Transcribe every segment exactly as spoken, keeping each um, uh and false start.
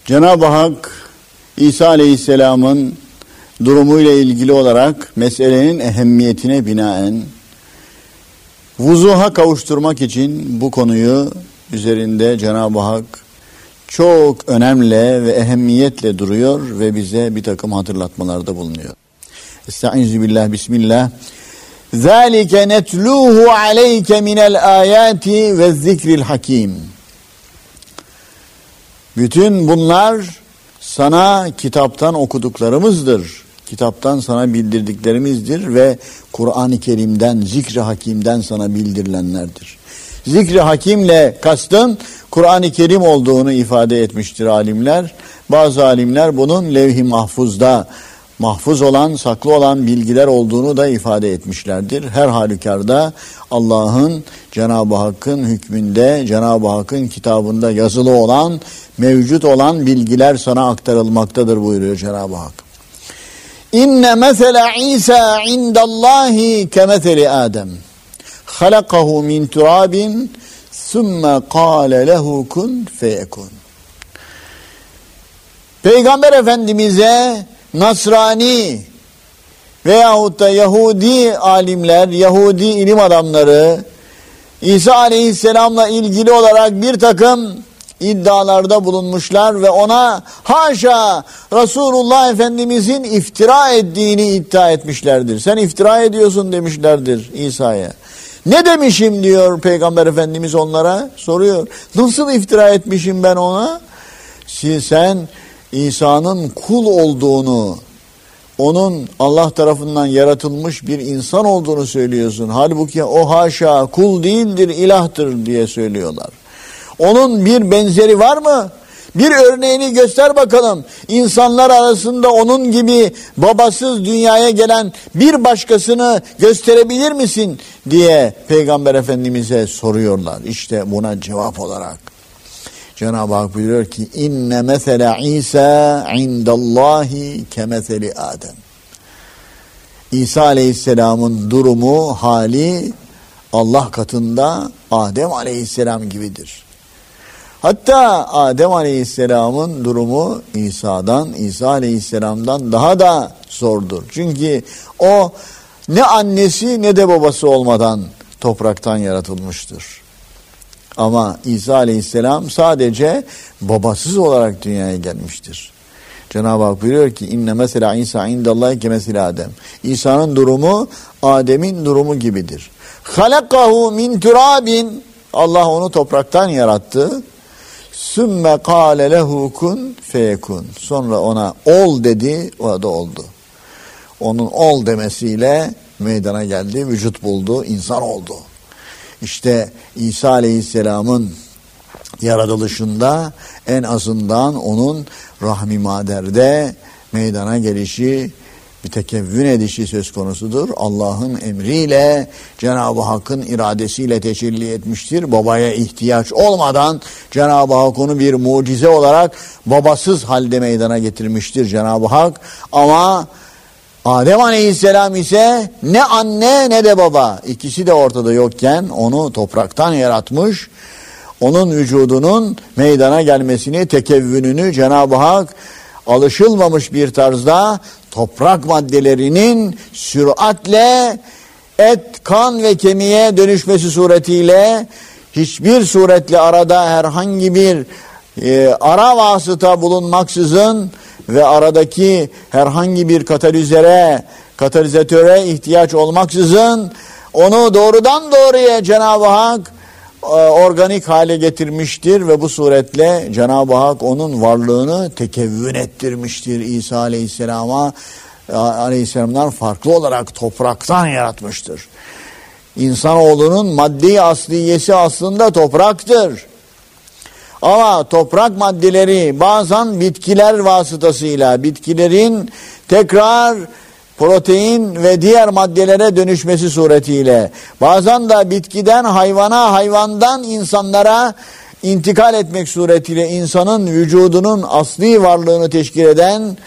Cenab-ı Hak İsa Aleyhisselam'ın durumuyla ilgili olarak meselenin ehemmiyetine binaen vuzuha kavuşturmak için bu konuyu üzerinde Cenab-ı Hak çok önemli ve ehemmiyetle duruyor ve bize bir takım hatırlatmalarda bulunuyor. Estaizu billah, bismillah. Zalike netluhu aleyke minel ayati ve zikril hakim. Bütün bunlar sana kitaptan okuduklarımızdır. Kitaptan sana bildirdiklerimizdir ve Kur'an-ı Kerim'den, zikri hakimden sana bildirilenlerdir. Zikri hakimle kastın Kur'an-ı Kerim olduğunu ifade etmiştir alimler. Bazı alimler bunun levh-i mahfuzda mahfuz olan, saklı olan bilgiler olduğunu da ifade etmişlerdir. Her halükarda Allah'ın, Cenab-ı Hakk'ın hükmünde, Cenab-ı Hakk'ın kitabında yazılı olan, mevcut olan bilgiler sana aktarılmaktadır buyuruyor Cenab-ı Hak. İnne mesela İsa indallahi kemeseli Adem. Halakahu min turabin sümme kâle lehu kun feyekun. Peygamber Efendimiz'e Nasrani veyahut da Yahudi alimler, Yahudi ilim adamları İsa Aleyhisselam'la ilgili olarak bir takım iddialarda bulunmuşlar ve ona haşa Resulullah Efendimizin iftira ettiğini iddia etmişlerdir. Sen iftira ediyorsun demişlerdir İsa'ya. Ne demişim diyor Peygamber Efendimiz onlara, soruyor. Nasıl iftira etmişim ben ona? Sen İsa'nın kul olduğunu, onun Allah tarafından yaratılmış bir insan olduğunu söylüyorsun. Halbuki o haşa kul değildir, ilahtır diye söylüyorlar. Onun bir benzeri var mı? Bir örneğini göster bakalım. İnsanlar arasında onun gibi babasız dünyaya gelen bir başkasını gösterebilir misin diye Peygamber Efendimiz'e soruyorlar. İşte buna cevap olarak Cenab-ı Hak buyuruyor ki inne mesele İsa indallahi kemeseli Adem. İsa Aleyhisselam'ın durumu, hali Allah katında Adem Aleyhisselam gibidir. Hatta Adem Aleyhisselam'ın durumu İsa'dan, İsa Aleyhisselam'dan daha da zordur. Çünkü o ne annesi ne de babası olmadan topraktan yaratılmıştır. Ama İsa Aleyhisselam sadece babasız olarak dünyaya gelmiştir. Cenab-ı Hak buyuruyor ki inne mesela İsa indallahi kemeseli Adem. İsa'nın durumu Adem'in durumu gibidir. Halakahu min turabin. Allah onu topraktan yarattı. Sümme kâle lehu kun feyekun. Sonra ona ol dedi, o da oldu. Onun ol demesiyle meydana geldi, vücut buldu, insan oldu. İşte İsa Aleyhisselam'ın yaratılışında en azından onun rahmi maderde meydana gelişi, bir tekevvün edişi söz konusudur. Allah'ın emriyle, Cenab-ı Hakk'ın iradesiyle tecelli etmiştir. Babaya ihtiyaç olmadan Cenab-ı Hak onu bir mucize olarak babasız halde meydana getirmiştir Cenab-ı Hak. Ama Adem Aleyhisselam ise ne anne ne de baba, ikisi de ortada yokken onu topraktan yaratmış. Onun vücudunun meydana gelmesini, tekevvününü Cenab-ı Hak alışılmamış bir tarzda toprak maddelerinin süratle et, kan ve kemiğe dönüşmesi suretiyle hiçbir suretle arada herhangi bir e, ara vasıta bulunmaksızın ve aradaki herhangi bir katalizöre, katalizatöre ihtiyaç olmaksızın onu doğrudan doğruya Cenab-ı Hak e, organik hale getirmiştir ve bu suretle Cenab-ı Hak onun varlığını tekevvün ettirmiştir. İsa Aleyhisselam'a Aleyhisselam'dan farklı olarak topraktan yaratmıştır. İnsanoğlunun maddi asliyesi aslında topraktır. Ama toprak maddeleri bazen bitkiler vasıtasıyla bitkilerin tekrar protein ve diğer maddelere dönüşmesi suretiyle bazen de bitkiden hayvana, hayvandan insanlara intikal etmek suretiyle insanın vücudunun asli varlığını teşkil eden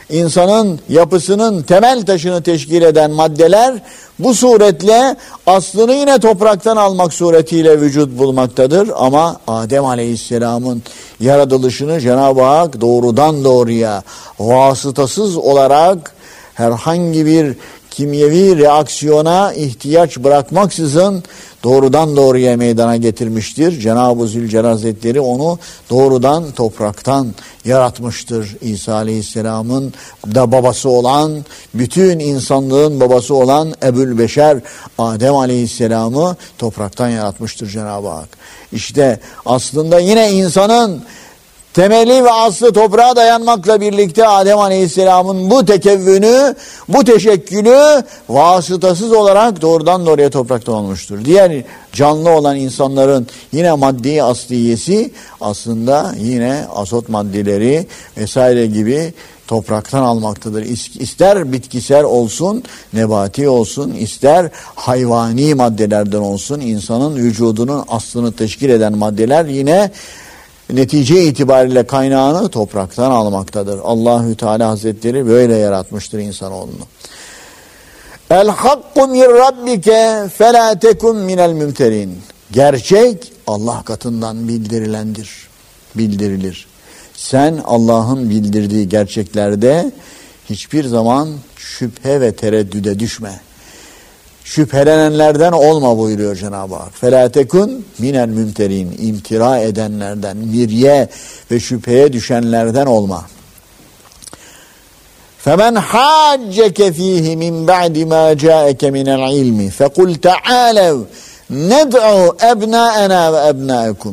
insanın yapısının temel taşını teşkil eden maddeler bu suretle aslını yine topraktan almak suretiyle vücut bulmaktadır. Ama Adem Aleyhisselam'ın yaratılışını Cenab-ı Hak doğrudan doğruya vasıtasız olarak herhangi bir kimyevi reaksiyona ihtiyaç bırakmaksızın doğrudan doğruya meydana getirmiştir. Cenab-ı Zülcelal Hazretleri onu doğrudan topraktan yaratmıştır. İsa Aleyhisselam'ın da babası olan, bütün insanlığın babası olan Ebü'l-Beşer Adem Aleyhisselam'ı topraktan yaratmıştır Cenab-ı Hak. İşte aslında yine insanın temeli ve aslı toprağa dayanmakla birlikte Adem Aleyhisselam'ın bu tekevvünü, bu teşekkülü vasıtasız olarak doğrudan doğruya topraktan olmuştur. Diğer canlı olan insanların yine maddi asliyesi aslında yine azot maddeleri vesaire gibi topraktan almaktadır. İster bitkisel olsun, nebati olsun, ister hayvani maddelerden olsun, insanın vücudunun aslını teşkil eden maddeler yine netice itibariyle kaynağını topraktan almaktadır. Allahü Teala Hazretleri böyle yaratmıştır insanoğlunu. El hakku min rabbike fela tekun minel mümterin. Gerçek Allah katından bildirilendir. Bildirilir. Sen Allah'ın bildirdiği gerçeklerde hiçbir zaman şüphe ve tereddüde düşme. Şüphelenenlerden olma buyuruyor Cenab-ı Hak. فَلَا تَكُنْ مِنَ الْمُمْتَرِينَ. İmtira edenlerden, mirye ve şüpheye düşenlerden olma. فَمَنْ حَاجَّكَ ف۪يهِ مِنْ بَعْدِ مَا جَاءَكَ مِنَ الْعِلْمِ فَقُلْ تَعَالَوْا نَدْعُوا أَبْنَاءَنَا وَأَبْنَاءَكُمْ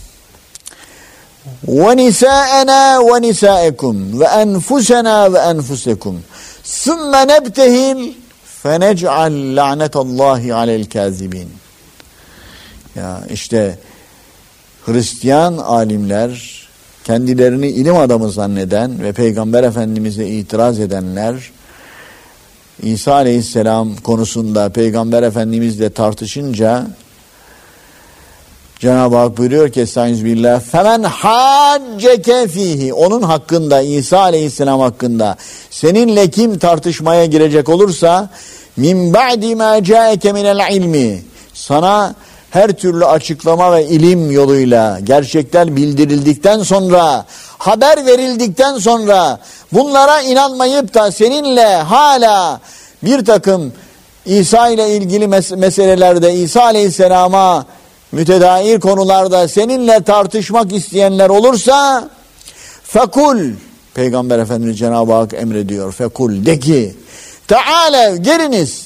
وَنِسَاءَنَا وَنِسَاءَكُمْ وَأَنْفُسَنَا وَأَنْفُسَكُمْ ثُمَّ نَبْتَهِلْ فَنَجْعَلْ لَعْنَةَ اللّٰهِ عَلَى الْكَاذِبِينَ. Ya işte Hristiyan alimler, kendilerini ilim adamı zanneden ve Peygamber Efendimiz'e itiraz edenler, İsa Aleyhisselam konusunda Peygamber Efendimiz'le tartışınca Cenab-ı Hak buyuruyor ki Estağfirullah, فَمَنْ حَاجَّكَ ف۪يهِ. Onun hakkında, İsa Aleyhisselam hakkında seninle kim tartışmaya girecek olursa مِنْ بَعْدِ مَا جَاءَكَ مِنَ الْعِلْمِ. Sana her türlü açıklama ve ilim yoluyla gerçekler bildirildikten sonra, haber verildikten sonra bunlara inanmayıp da seninle hala bir takım İsa ile ilgili mes- meselelerde İsa Aleyhisselam'a mütedair konularda seninle tartışmak isteyenler olursa fekul, Peygamber Efendimiz Cenab-ı Hak emrediyor, fekul, de ki tealev, geliniz,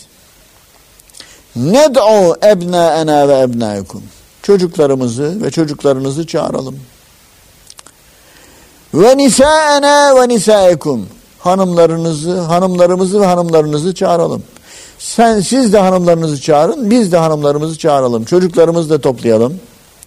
ned'u ebnâena ve ebnâekum, çocuklarımızı ve çocuklarınızı çağıralım, ve nisâena ve nisâekum, hanımlarınızı, hanımlarımızı ve hanımlarınızı çağıralım. Sen, siz de hanımlarınızı çağırın, biz de hanımlarımızı çağıralım, çocuklarımızı da toplayalım.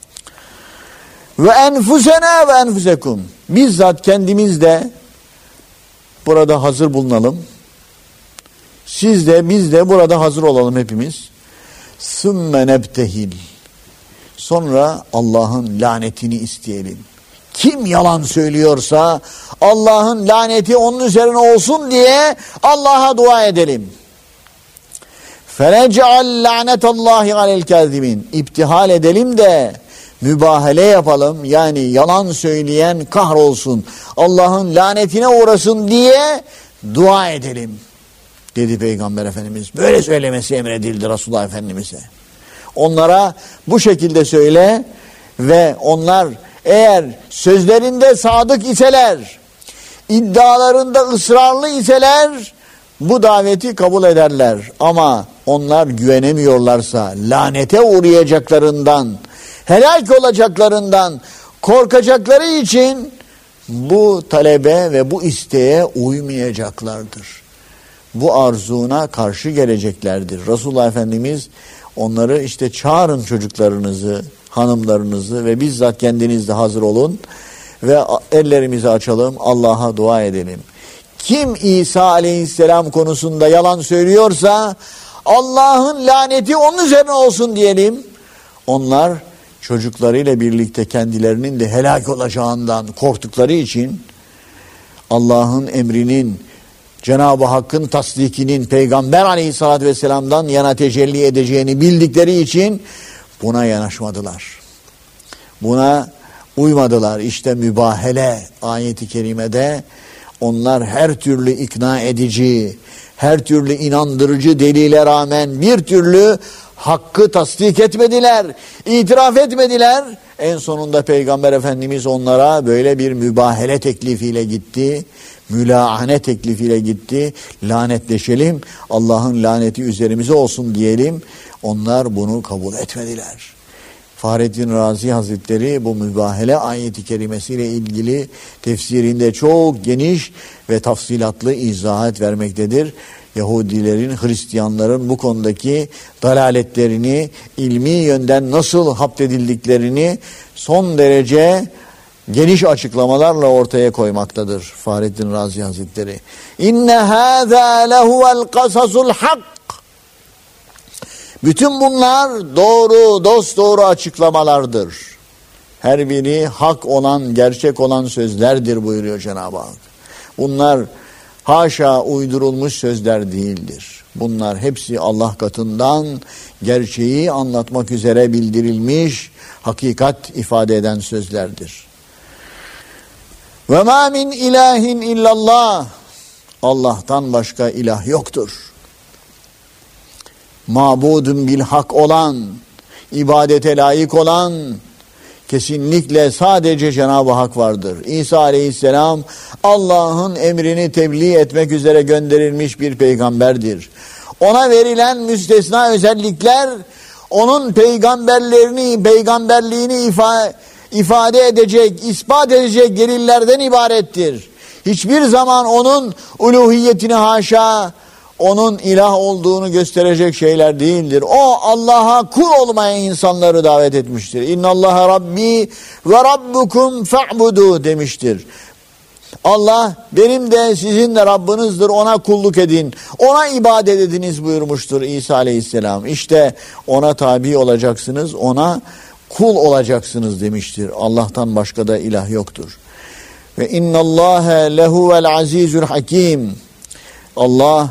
Ve enfusena ve enfusekum, bizzat kendimiz de burada hazır bulunalım. Siz de biz de burada hazır olalım hepimiz. Sümme nebtehil, sonra Allah'ın lanetini isteyelim. Kim yalan söylüyorsa Allah'ın laneti onun üzerine olsun diye Allah'a dua edelim. فَنَجْعَلْ لَعْنَةَ اللّٰهِ عَلَى الْكَاذِبِينَ. İptihal edelim de mübahale yapalım. Yani yalan söyleyen kahrolsun, Allah'ın lanetine uğrasın diye dua edelim dedi Peygamber Efendimiz. Böyle söylemesi emredildi Resulullah Efendimiz'e. Onlara bu şekilde söyle ve onlar eğer sözlerinde sadık iseler, iddialarında ısrarlı iseler bu daveti kabul ederler. Ama onlar güvenemiyorlarsa, lanete uğrayacaklarından, helak olacaklarından korkacakları için bu talebe ve bu isteğe uymayacaklardır. Bu arzuna karşı geleceklerdir. Resulullah Efendimiz onları işte çağırın çocuklarınızı, hanımlarınızı ve bizzat kendiniz de hazır olun ve ellerimizi açalım, Allah'a dua edelim. Kim İsa Aleyhisselam konusunda yalan söylüyorsa Allah'ın laneti onun üzerine olsun diyelim. Onlar çocuklarıyla birlikte kendilerinin de helak olacağından korktukları için Allah'ın emrinin Cenab-ı Hakk'ın tasdikinin Peygamber Aleyhisselatü Vesselam'dan yana tecelli edeceğini bildikleri için buna yanaşmadılar. Buna uymadılar. İşte mübahele ayeti kerimede onlar her türlü ikna edici, her türlü inandırıcı delile rağmen bir türlü hakkı tasdik etmediler, itiraf etmediler. En sonunda Peygamber Efendimiz onlara böyle bir mübahele teklifiyle gitti, mülahane teklifiyle gitti. Lanetleşelim, Allah'ın laneti üzerimize olsun diyelim. Onlar bunu kabul etmediler. Fahrettin Razi Hazretleri bu mübahele ayeti kerimesiyle ilgili tefsirinde çok geniş ve tafsilatlı izahat vermektedir. Yahudilerin, Hristiyanların bu konudaki dalaletlerini, ilmi yönden nasıl hapsedildiklerini son derece geniş açıklamalarla ortaya koymaktadır Fahrettin Razi Hazretleri. İnne hâzâ lehuvel kasasul hak. Bütün bunlar doğru, dosdoğru açıklamalardır. Her biri hak olan, gerçek olan sözlerdir buyuruyor Cenab-ı Hak. Bunlar haşa uydurulmuş sözler değildir. Bunlar hepsi Allah katından gerçeği anlatmak üzere bildirilmiş, hakikat ifade eden sözlerdir. Ve ma min ilahin illallah. Allah'tan başka ilah yoktur. Mabudun bil hak olan, ibadete layık olan kesinlikle sadece Cenab-ı Hak vardır. İsa Aleyhisselam Allah'ın emrini tebliğ etmek üzere gönderilmiş bir peygamberdir. Ona verilen müstesna özellikler onun peygamberlerini, peygamberliğini ifa, ifade edecek, ispat edecek delillerden ibarettir. Hiçbir zaman onun uluhiyetini haşa, onun ilah olduğunu gösterecek şeyler değildir. O Allah'a kul olmaya insanları davet etmiştir. İnnallaha Rabbi ve Rabbukum fa'budu demiştir. Allah benim de sizin de Rabbinizdir, ona kulluk edin, ona ibadet ediniz buyurmuştur İsa Aleyhisselam. İşte ona tabi olacaksınız, ona kul olacaksınız demiştir. Allah'tan başka da ilah yoktur. Ve innallâhe lehuvel azizül hakim. Allah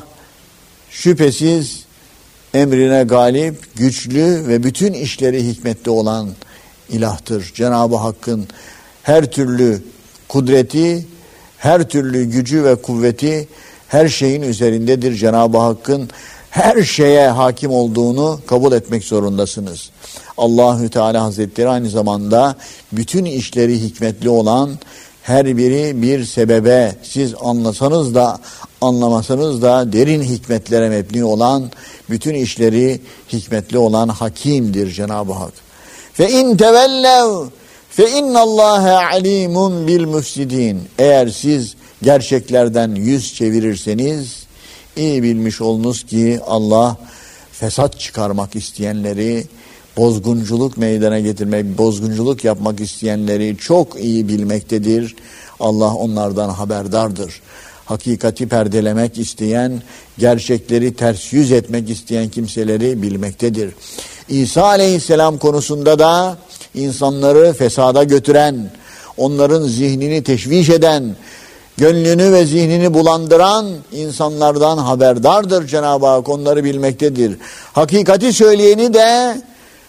şüphesiz emrine galip, güçlü ve bütün işleri hikmetli olan ilahtır. Cenab-ı Hakk'ın her türlü kudreti, her türlü gücü ve kuvveti her şeyin üzerindedir. Cenab-ı Hakk'ın her şeye hakim olduğunu kabul etmek zorundasınız. Allahü Teala Hazretleri aynı zamanda bütün işleri hikmetli olan, her biri bir sebebe, siz anlasanız da anlamasanız da derin hikmetlere mebni olan, bütün işleri hikmetli olan hakimdir Cenab-ı Hak. Fe in tevellev fe innallâhe alimun bil müfsidin. Eğer siz gerçeklerden yüz çevirirseniz iyi bilmiş olunuz ki Allah fesat çıkarmak isteyenleri, bozgunculuk meydana getirmek, bozgunculuk yapmak isteyenleri çok iyi bilmektedir. Allah onlardan haberdardır. Hakikati perdelemek isteyen, gerçekleri ters yüz etmek isteyen kimseleri bilmektedir. İsa Aleyhisselam konusunda da insanları fesada götüren, onların zihnini teşviş eden, gönlünü ve zihnini bulandıran insanlardan haberdardır Cenab-ı Hak, onları bilmektedir. Hakikati söyleyeni de,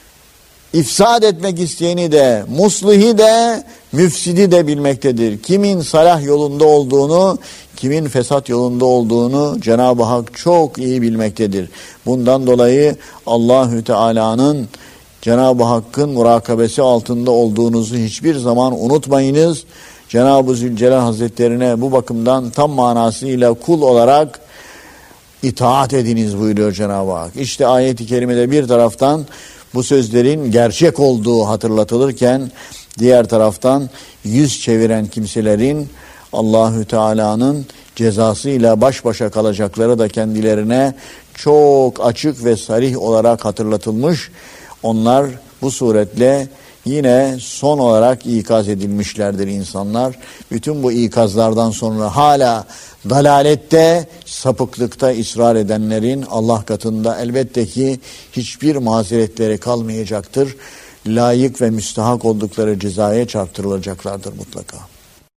ifsad etmek isteyeni de, muslihi de, müfsidi de bilmektedir. Kimin salah yolunda olduğunu, kimin fesat yolunda olduğunu Cenab-ı Hak çok iyi bilmektedir. Bundan dolayı Allahü Teala'nın, Cenab-ı Hakk'ın murakabesi altında olduğunuzu hiçbir zaman unutmayınız. Cenab-ı Zülcelal Hazretlerine bu bakımdan tam manasıyla kul olarak itaat ediniz buyuruyor Cenab-ı Hak. İşte ayet-i kerimede bir taraftan bu sözlerin gerçek olduğu hatırlatılırken, diğer taraftan yüz çeviren kimselerin Allahü Teala'nın cezasıyla baş başa kalacakları da kendilerine çok açık ve sarih olarak hatırlatılmış. Onlar bu suretle yine son olarak ikaz edilmişlerdir insanlar. Bütün bu ikazlardan sonra hala dalalette, sapıklıkta ısrar edenlerin Allah katında elbette ki hiçbir mazeretleri kalmayacaktır. Layık ve müstahak oldukları cezaya çarptırılacaklardır mutlaka.